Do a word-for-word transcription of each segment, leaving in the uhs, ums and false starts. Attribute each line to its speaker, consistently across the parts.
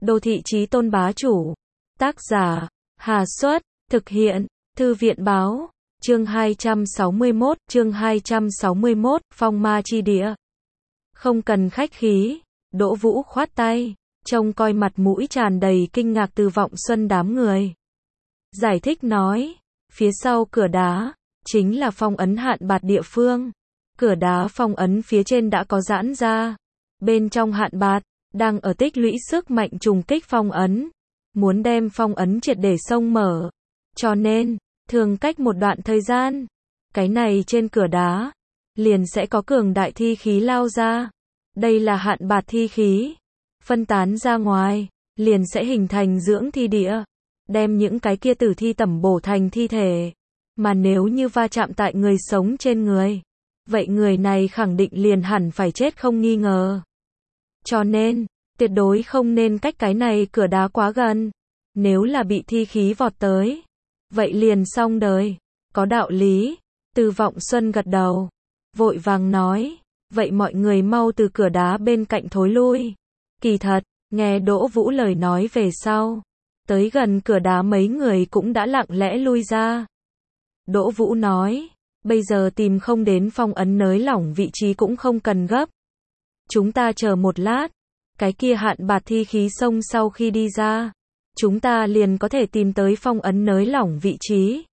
Speaker 1: Đô thị chí tôn bá chủ. Tác giả, Hà Xuất, thực hiện, Thư viện báo, chương hai trăm sáu mươi mốt, chương hai trăm sáu mươi mốt, phong ma chi địa. Không cần khách khí, Đỗ Vũ khoát tay, trông coi mặt mũi tràn đầy kinh ngạc Từ Vọng Xuân đám người. Giải thích nói, phía sau cửa đá, chính là phong ấn hạn bạt địa phương. Cửa đá phong ấn phía trên đã có giãn ra. Bên trong hạn bạt, đang ở tích lũy sức mạnh trùng kích phong ấn. Muốn đem phong ấn triệt để xông mở. Cho nên, thường cách một đoạn thời gian, cái này trên cửa đá, liền sẽ có cường đại thi khí lao ra. Đây là hạn bạt thi khí. Phân tán ra ngoài, liền sẽ hình thành dưỡng thi địa. Đem những cái kia tử thi tẩm bổ thành thi thể. Mà nếu như va chạm tại người sống trên người, vậy người này khẳng định liền hẳn phải chết không nghi ngờ. Cho nên, tuyệt đối không nên cách cái này cửa đá quá gần. Nếu là bị thi khí vọt tới, vậy liền xong đời. Có đạo lý. Từ Vọng Xuân gật đầu, vội vàng nói, vậy mọi người mau từ cửa đá bên cạnh thối lui. Kỳ thật, nghe Đỗ Vũ lời nói về sau, tới gần cửa đá mấy người cũng đã lặng lẽ lui ra. Đỗ Vũ nói, bây giờ tìm không đến phong ấn nới lỏng vị trí cũng không cần gấp. Chúng ta chờ một lát, cái kia hạn bạt thi khí xông sau khi đi ra, chúng ta liền có thể tìm tới phong ấn nới lỏng vị trí.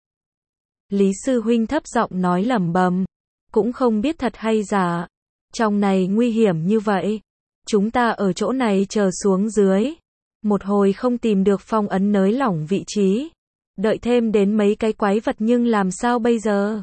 Speaker 1: Lý sư huynh thấp giọng nói lẩm bẩm, cũng không biết thật hay giả. Trong này nguy hiểm như vậy, chúng ta ở chỗ này chờ xuống dưới. Một hồi không tìm được phong ấn nới lỏng vị trí, đợi thêm đến mấy cái quái vật nhưng làm sao bây giờ?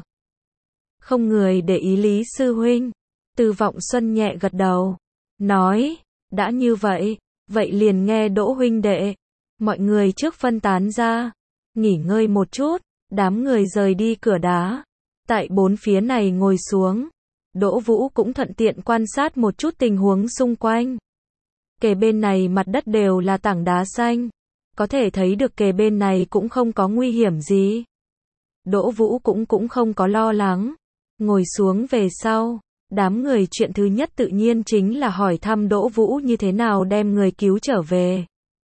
Speaker 1: Không người để ý Lý sư huynh. Từ Vọng Xuân nhẹ gật đầu, nói, đã như vậy, vậy liền nghe Đỗ huynh đệ. Mọi người trước phân tán ra, nghỉ ngơi một chút, đám người rời đi cửa đá. Tại bốn phía này ngồi xuống, Đỗ Vũ cũng thuận tiện quan sát một chút tình huống xung quanh. Kề bên này mặt đất đều là tảng đá xanh, có thể thấy được kề bên này cũng không có nguy hiểm gì. Đỗ Vũ cũng cũng không có lo lắng. Ngồi xuống về sau, đám người chuyện thứ nhất tự nhiên chính là hỏi thăm Đỗ Vũ như thế nào đem người cứu trở về.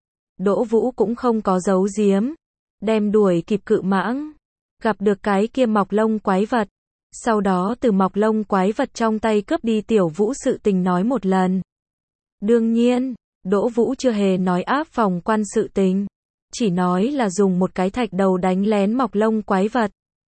Speaker 1: Đỗ Vũ cũng không có giấu giếm, đem đuổi kịp cự mãng, gặp được cái kia mọc lông quái vật. Sau đó từ mọc lông quái vật trong tay cướp đi Tiểu Vũ sự tình nói một lần. Đương nhiên, Đỗ Vũ chưa hề nói áp phòng quan sự tình, chỉ nói là dùng một cái thạch đầu đánh lén mọc lông quái vật,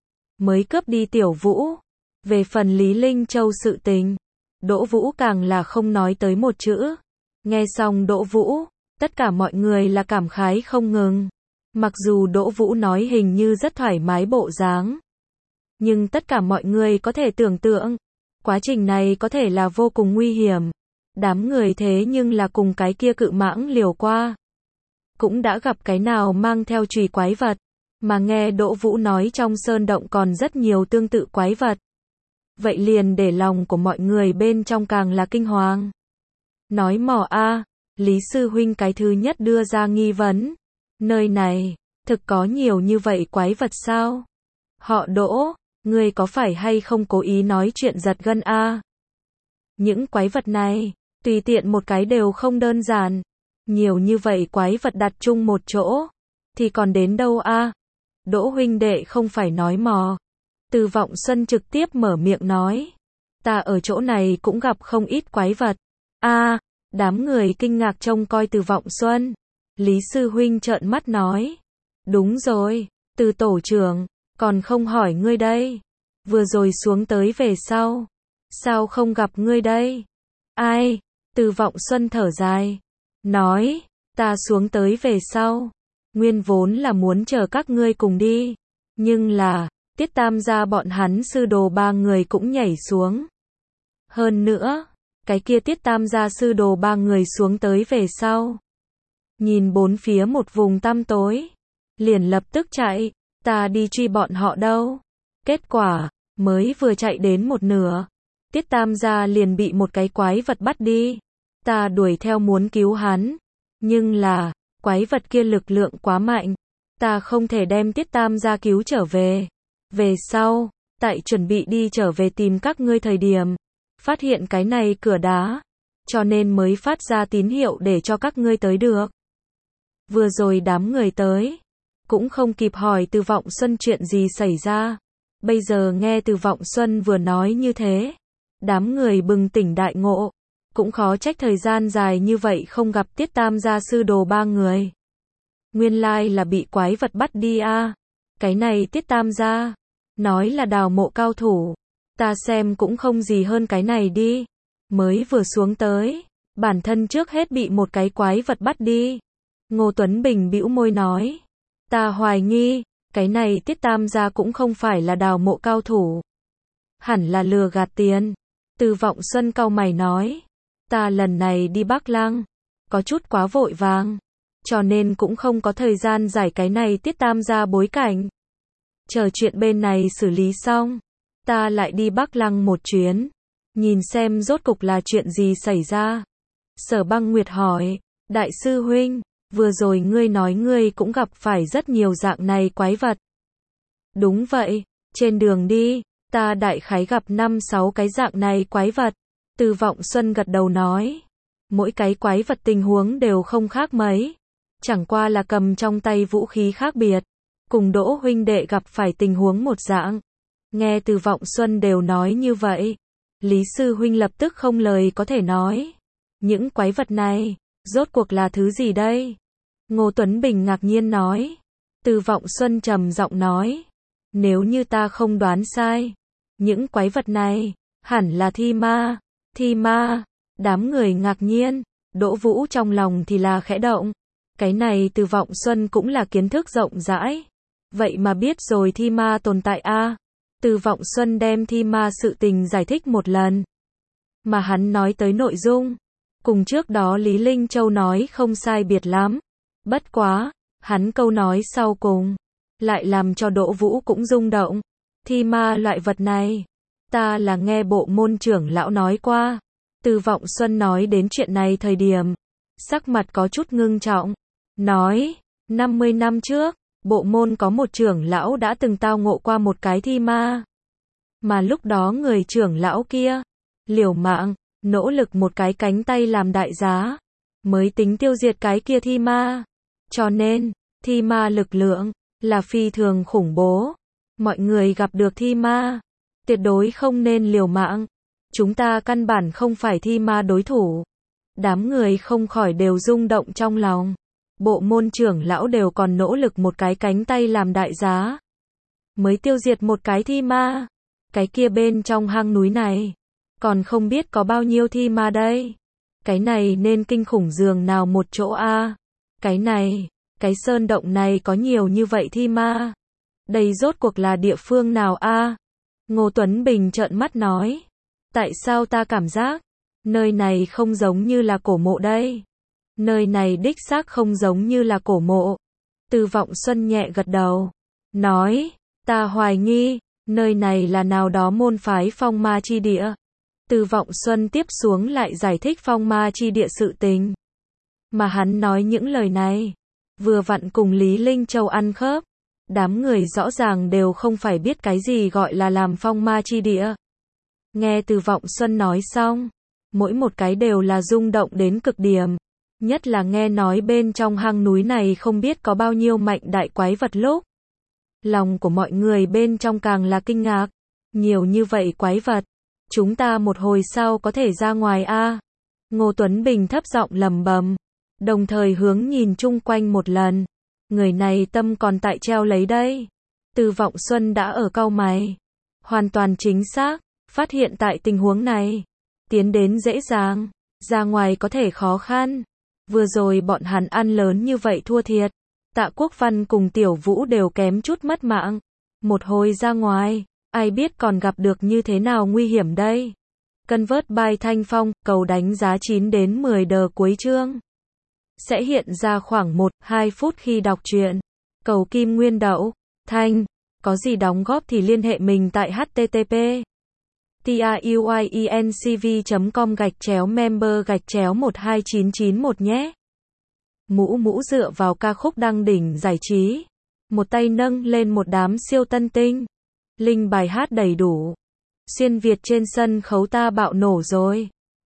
Speaker 1: mới cướp đi Tiểu Vũ. Về phần Lý Linh Châu sự tình, Đỗ Vũ càng là không nói tới một chữ. Nghe xong Đỗ Vũ, tất cả mọi người là cảm khái không ngừng. Mặc dù Đỗ Vũ nói hình như rất thoải mái bộ dáng, nhưng tất cả mọi người có thể tưởng tượng, quá trình này có thể là vô cùng nguy hiểm. Đám người thế nhưng là cùng cái kia cự mãng liều qua, cũng đã gặp cái nào mang theo chùy quái vật, mà nghe Đỗ Vũ nói trong sơn động còn rất nhiều tương tự quái vật. Vậy liền để lòng của mọi người bên trong càng là kinh hoàng. Nói mò a, Lý sư huynh cái thứ nhất đưa ra nghi vấn. Nơi này, thực có nhiều như vậy quái vật sao? Họ Đỗ, ngươi có phải hay không cố ý nói chuyện giật gân a? Những quái vật này, tùy tiện một cái đều không đơn giản. Nhiều như vậy quái vật đặt chung một chỗ, thì còn đến đâu a? Đỗ huynh đệ không phải nói mò. Từ Vọng Xuân trực tiếp mở miệng nói, ta ở chỗ này cũng gặp không ít quái vật. A, đám người kinh ngạc trông coi Từ Vọng Xuân. Lý sư huynh trợn mắt nói, đúng rồi, Từ tổ trưởng, còn không hỏi ngươi đây. Vừa rồi xuống tới về sau, sao không gặp ngươi đây? Ai? Từ Vọng Xuân thở dài, nói, ta xuống tới về sau, nguyên vốn là muốn chờ các ngươi cùng đi, nhưng là Tiết Tam gia bọn hắn sư đồ ba người cũng nhảy xuống. Hơn nữa, cái kia Tiết Tam gia sư đồ ba người xuống tới về sau, nhìn bốn phía một vùng tăm tối, liền lập tức chạy, ta đi truy bọn họ đâu. Kết quả, mới vừa chạy đến một nửa, Tiết Tam gia liền bị một cái quái vật bắt đi. Ta đuổi theo muốn cứu hắn, nhưng là, quái vật kia lực lượng quá mạnh, ta không thể đem Tiết Tam gia cứu trở về. Về sau, tại chuẩn bị đi trở về tìm các ngươi thời điểm, phát hiện cái này cửa đá, cho nên mới phát ra tín hiệu để cho các ngươi tới được. Vừa rồi đám người tới, cũng không kịp hỏi Từ Vọng Xuân chuyện gì xảy ra. Bây giờ nghe Từ Vọng Xuân vừa nói như thế, đám người bừng tỉnh đại ngộ. Cũng khó trách thời gian dài như vậy không gặp Tiết Tam gia sư đồ ba người. Nguyên lai là bị quái vật bắt đi a. Cái này Tiết Tam gia, nói là đào mộ cao thủ. Ta xem cũng không gì hơn cái này đi. Mới vừa xuống tới, bản thân trước hết bị một cái quái vật bắt đi. Ngô Tuấn Bình bĩu môi nói. Ta hoài nghi, cái này Tiết Tam gia cũng không phải là đào mộ cao thủ. Hẳn là lừa gạt tiền. Từ Vọng Xuân cau mày nói. Ta lần này đi Bắc Lăng, có chút quá vội vàng, cho nên cũng không có thời gian giải cái này Tiết Tam gia bối cảnh. Chờ chuyện bên này xử lý xong, ta lại đi Bắc Lăng một chuyến, nhìn xem rốt cục là chuyện gì xảy ra. Sở Băng Nguyệt hỏi, đại sư huynh, vừa rồi ngươi nói ngươi cũng gặp phải rất nhiều dạng này quái vật. Đúng vậy, trên đường đi, ta đại khái gặp năm sáu cái dạng này quái vật. Từ Vọng Xuân gật đầu nói, mỗi cái quái vật tình huống đều không khác mấy, chẳng qua là cầm trong tay vũ khí khác biệt, cùng Đỗ huynh đệ gặp phải tình huống một dạng. Nghe Từ Vọng Xuân đều nói như vậy, Lý sư huynh lập tức không lời có thể nói. Những quái vật này, rốt cuộc là thứ gì đây? Ngô Tuấn Bình ngạc nhiên nói. Từ Vọng Xuân trầm giọng nói, nếu như ta không đoán sai, những quái vật này, hẳn là thi ma. Thi ma, đám người ngạc nhiên, Đỗ Vũ trong lòng thì là khẽ động. Cái này Từ Vọng Xuân cũng là kiến thức rộng rãi. Vậy mà biết rồi thi ma tồn tại a. À? Từ Vọng Xuân đem thi ma sự tình giải thích một lần. Mà hắn nói tới nội dung, cùng trước đó Lý Linh Châu nói không sai biệt lắm. Bất quá, hắn câu nói sau cùng, lại làm cho Đỗ Vũ cũng rung động. Thi ma loại vật này, ta là nghe bộ môn trưởng lão nói qua. Từ Vọng Xuân nói đến chuyện này thời điểm, sắc mặt có chút ngưng trọng. Nói, năm mươi năm trước, bộ môn có một trưởng lão đã từng tao ngộ qua một cái thi ma. Mà lúc đó người trưởng lão kia, liều mạng, nỗ lực một cái cánh tay làm đại giá, mới tính tiêu diệt cái kia thi ma. Cho nên, thi ma lực lượng, là phi thường khủng bố. Mọi người gặp được thi ma, tuyệt đối không nên liều mạng. Chúng ta căn bản không phải thi ma đối thủ. Đám người không khỏi đều rung động trong lòng. Bộ môn trưởng lão đều còn nỗ lực một cái cánh tay làm đại giá, mới tiêu diệt một cái thi ma. Cái kia bên trong hang núi này, còn không biết có bao nhiêu thi ma đây. Cái này nên kinh khủng giường nào một chỗ a. À? Cái này, cái sơn động này có nhiều như vậy thi ma. Đây rốt cuộc là địa phương nào a? À? Ngô Tuấn Bình trợn mắt nói. Tại sao ta cảm giác, nơi này không giống như là cổ mộ đây? Nơi này đích xác không giống như là cổ mộ. Từ Vọng Xuân nhẹ gật đầu, nói, ta hoài nghi, nơi này là nào đó môn phái phong ma chi địa. Từ Vọng Xuân tiếp xuống lại giải thích phong ma chi địa sự tình. Mà hắn nói những lời này, vừa vặn cùng Lý Linh Châu ăn khớp. Đám người rõ ràng đều không phải biết cái gì gọi là làm phong ma chi địa. Nghe Từ Vọng Xuân nói xong, mỗi một cái đều là rung động đến cực điểm. Nhất là nghe nói bên trong hang núi này không biết có bao nhiêu mạnh đại quái vật lúc. Lòng của mọi người bên trong càng là kinh ngạc. Nhiều như vậy quái vật, chúng ta một hồi sau có thể ra ngoài a? À? Ngô Tuấn Bình thấp giọng lẩm bẩm, đồng thời hướng nhìn chung quanh một lần. Người này tâm còn tại treo lấy đây. Từ Vọng Xuân đã ở cau mày. Hoàn toàn chính xác, phát hiện tại tình huống này, tiến đến dễ dàng, ra ngoài có thể khó khăn. Vừa rồi bọn hắn ăn lớn như vậy thua thiệt. Tạ Quốc Văn cùng Tiểu Vũ đều kém chút mất mạng. Một hồi ra ngoài, ai biết còn gặp được như thế nào nguy hiểm đây. Convert by Thanh Phong, cầu đánh giá chín đến mười đờ cuối chương. Sẽ hiện ra khoảng một đến hai phút khi đọc truyện. Cầu Kim Nguyên Đậu, Thanh, có gì đóng góp thì liên hệ mình tại http truyencv chấm com gạch chéo member gạch chéo một hai chín chín một nhé. Mũ mũ dựa vào ca khúc đăng đỉnh giải trí. Một tay nâng lên một đám siêu tân tinh. Linh bài hát đầy đủ. Xuyên Việt trên sân khấu ta bạo nổ rồi.